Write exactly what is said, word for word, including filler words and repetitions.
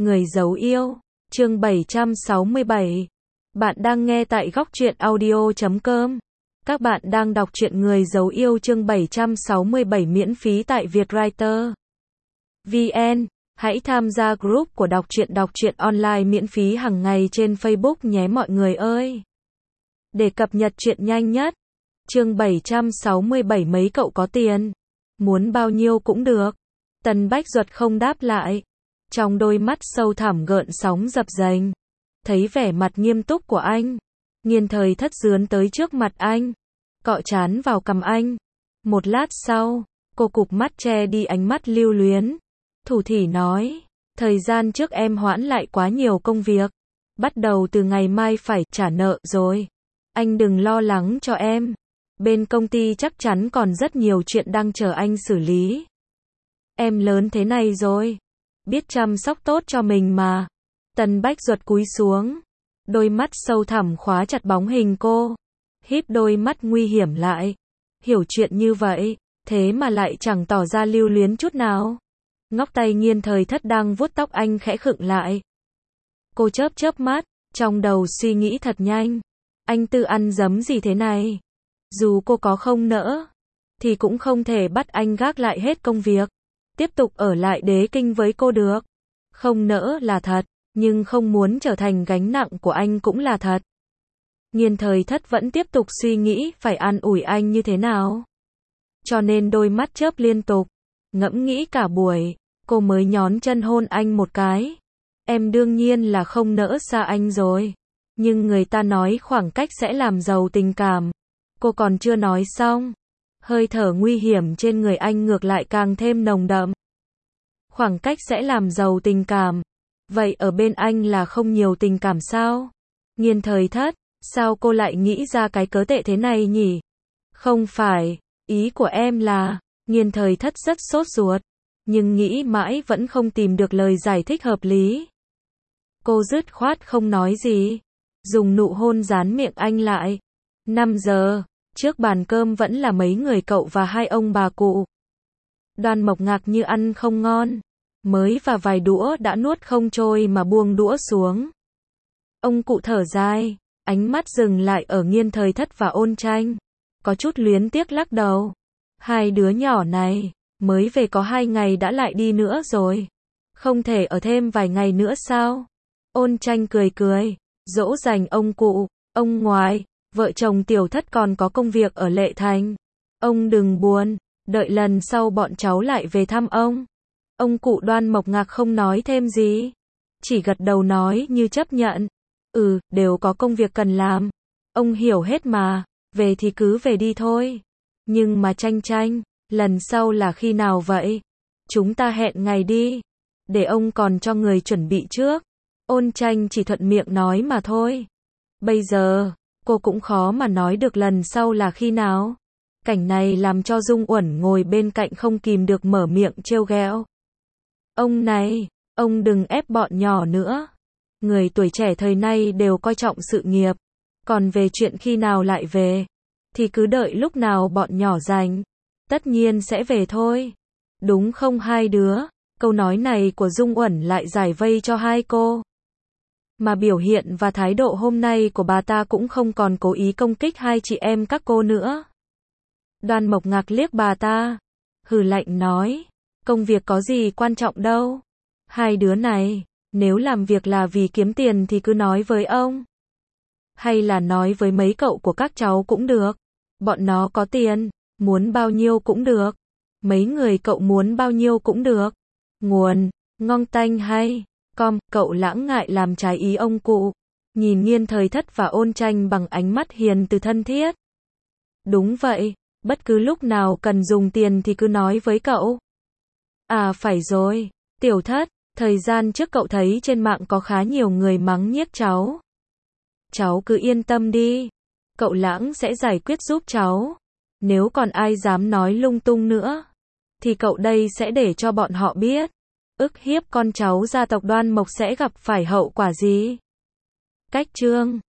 Người giấu yêu, chương bảy trăm sáu mươi bảy. Bạn đang nghe tại góc truyện audio chấm com. Các bạn đang đọc truyện Người giấu yêu chương bảy trăm sáu mươi bảy miễn phí tại Vietwriter vê en. Hãy tham gia group của đọc truyện đọc truyện online miễn phí hàng ngày trên Facebook nhé mọi người ơi. Để cập nhật truyện nhanh nhất. Chương bảy trăm sáu mươi bảy mấy cậu có tiền? Muốn bao nhiêu cũng được. Tần Bách Duật không đáp lại. Trong đôi mắt sâu thẳm gợn sóng dập dềnh. Thấy vẻ mặt nghiêm túc của anh. Nghiên Thời Thất dướn tới trước mặt anh. Cọ trán vào cằm anh. Một lát sau, cô cụp mắt che đi ánh mắt lưu luyến. Thủ thỉ nói, thời gian trước em hoãn lại quá nhiều công việc. Bắt đầu từ ngày mai phải trả nợ rồi. Anh đừng lo lắng cho em. Bên công ty chắc chắn còn rất nhiều chuyện đang chờ anh xử lý. Em lớn thế này rồi. Biết chăm sóc tốt cho mình mà. Tần Bách Duật cúi xuống. Đôi mắt sâu thẳm khóa chặt bóng hình cô. Híp đôi mắt nguy hiểm lại. Hiểu chuyện như vậy, thế mà lại chẳng tỏ ra lưu luyến chút nào. Ngóc tay Nghiên Thời Thất đang vuốt tóc anh khẽ khựng lại. Cô chớp chớp mắt, trong đầu suy nghĩ thật nhanh. Anh tự ăn dấm gì thế này? Dù cô có không nỡ, thì cũng không thể bắt anh gác lại hết công việc. Tiếp tục ở lại Đế Kinh với cô được. Không nỡ là thật, nhưng không muốn trở thành gánh nặng của anh cũng là thật. Nghiên Thời Thất vẫn tiếp tục suy nghĩ phải an ủi anh như thế nào. Cho nên đôi mắt chớp liên tục. Ngẫm nghĩ cả buổi, cô mới nhón chân hôn anh một cái. Em đương nhiên là không nỡ xa anh rồi. Nhưng người ta nói khoảng cách sẽ làm giàu tình cảm. Cô còn chưa nói xong. Hơi thở nguy hiểm trên người anh ngược lại càng thêm nồng đậm. Khoảng cách sẽ làm giàu tình cảm. Vậy ở bên anh là không nhiều tình cảm sao? Nghiên Thời Thất, sao cô lại nghĩ ra cái cớ tệ thế này nhỉ? Không phải, ý của em là, Nghiên Thời Thất rất sốt ruột, nhưng nghĩ mãi vẫn không tìm được lời giải thích hợp lý. Cô dứt khoát không nói gì, dùng nụ hôn dán miệng anh lại. năm giờ, trước bàn cơm vẫn là mấy người cậu và hai ông bà cụ. Đoan Mộc Ngạc như ăn không ngon, mới và vài đũa đã nuốt không trôi mà buông đũa xuống. Ông cụ thở dài, ánh mắt dừng lại ở Nghiên Thời Thất và Ôn Tranh, có chút luyến tiếc lắc đầu. Hai đứa nhỏ này, mới về có hai ngày đã lại đi nữa rồi. Không thể ở thêm vài ngày nữa sao? Ôn Tranh cười cười, dỗ dành ông cụ, ông ngoại, vợ chồng Tiểu Thất còn có công việc ở Lệ Thành. Ông đừng buồn, đợi lần sau bọn cháu lại về thăm ông. Ông cụ Đoan Mộc Ngạc không nói thêm gì, chỉ gật đầu nói như chấp nhận. Ừ, đều có công việc cần làm. Ông hiểu hết mà, về thì cứ về đi thôi. Nhưng mà Tranh Tranh, lần sau là khi nào vậy? Chúng ta hẹn ngày đi, để ông còn cho người chuẩn bị trước. Ôn Tranh chỉ thuận miệng nói mà thôi. Bây giờ, cô cũng khó mà nói được lần sau là khi nào. Cảnh này làm cho Dung Uẩn ngồi bên cạnh không kìm được mở miệng trêu ghẹo. Ông này, ông đừng ép bọn nhỏ nữa. Người tuổi trẻ thời nay đều coi trọng sự nghiệp. Còn về chuyện khi nào lại về, thì cứ đợi lúc nào bọn nhỏ rảnh. Tất nhiên sẽ về thôi. Đúng không hai đứa? Câu nói này của Dung Uẩn lại giải vây cho hai cô. Mà biểu hiện và thái độ hôm nay của bà ta cũng không còn cố ý công kích hai chị em các cô nữa. Đoan Mộc Ngạc liếc bà ta, hừ lạnh nói, công việc có gì quan trọng đâu. Hai đứa này, nếu làm việc là vì kiếm tiền thì cứ nói với ông. Hay là nói với mấy cậu của các cháu cũng được. Bọn nó có tiền, muốn bao nhiêu cũng được. Mấy người cậu muốn bao nhiêu cũng được. Nguồn, ngon tanh hay, com, cậu lãng ngại làm trái ý ông cụ. Nhìn Nghiên Thời Thất và Ôn Tranh bằng ánh mắt hiền từ thân thiết. Đúng vậy, bất cứ lúc nào cần dùng tiền thì cứ nói với cậu. À phải rồi, Tiểu Thất, thời gian trước cậu thấy trên mạng có khá nhiều người mắng nhiếc cháu. Cháu cứ yên tâm đi, cậu Lãng sẽ giải quyết giúp cháu. Nếu còn ai dám nói lung tung nữa, thì cậu đây sẽ để cho bọn họ biết. Ức hiếp con cháu gia tộc Đoan Mộc sẽ gặp phải hậu quả gì. Cách chương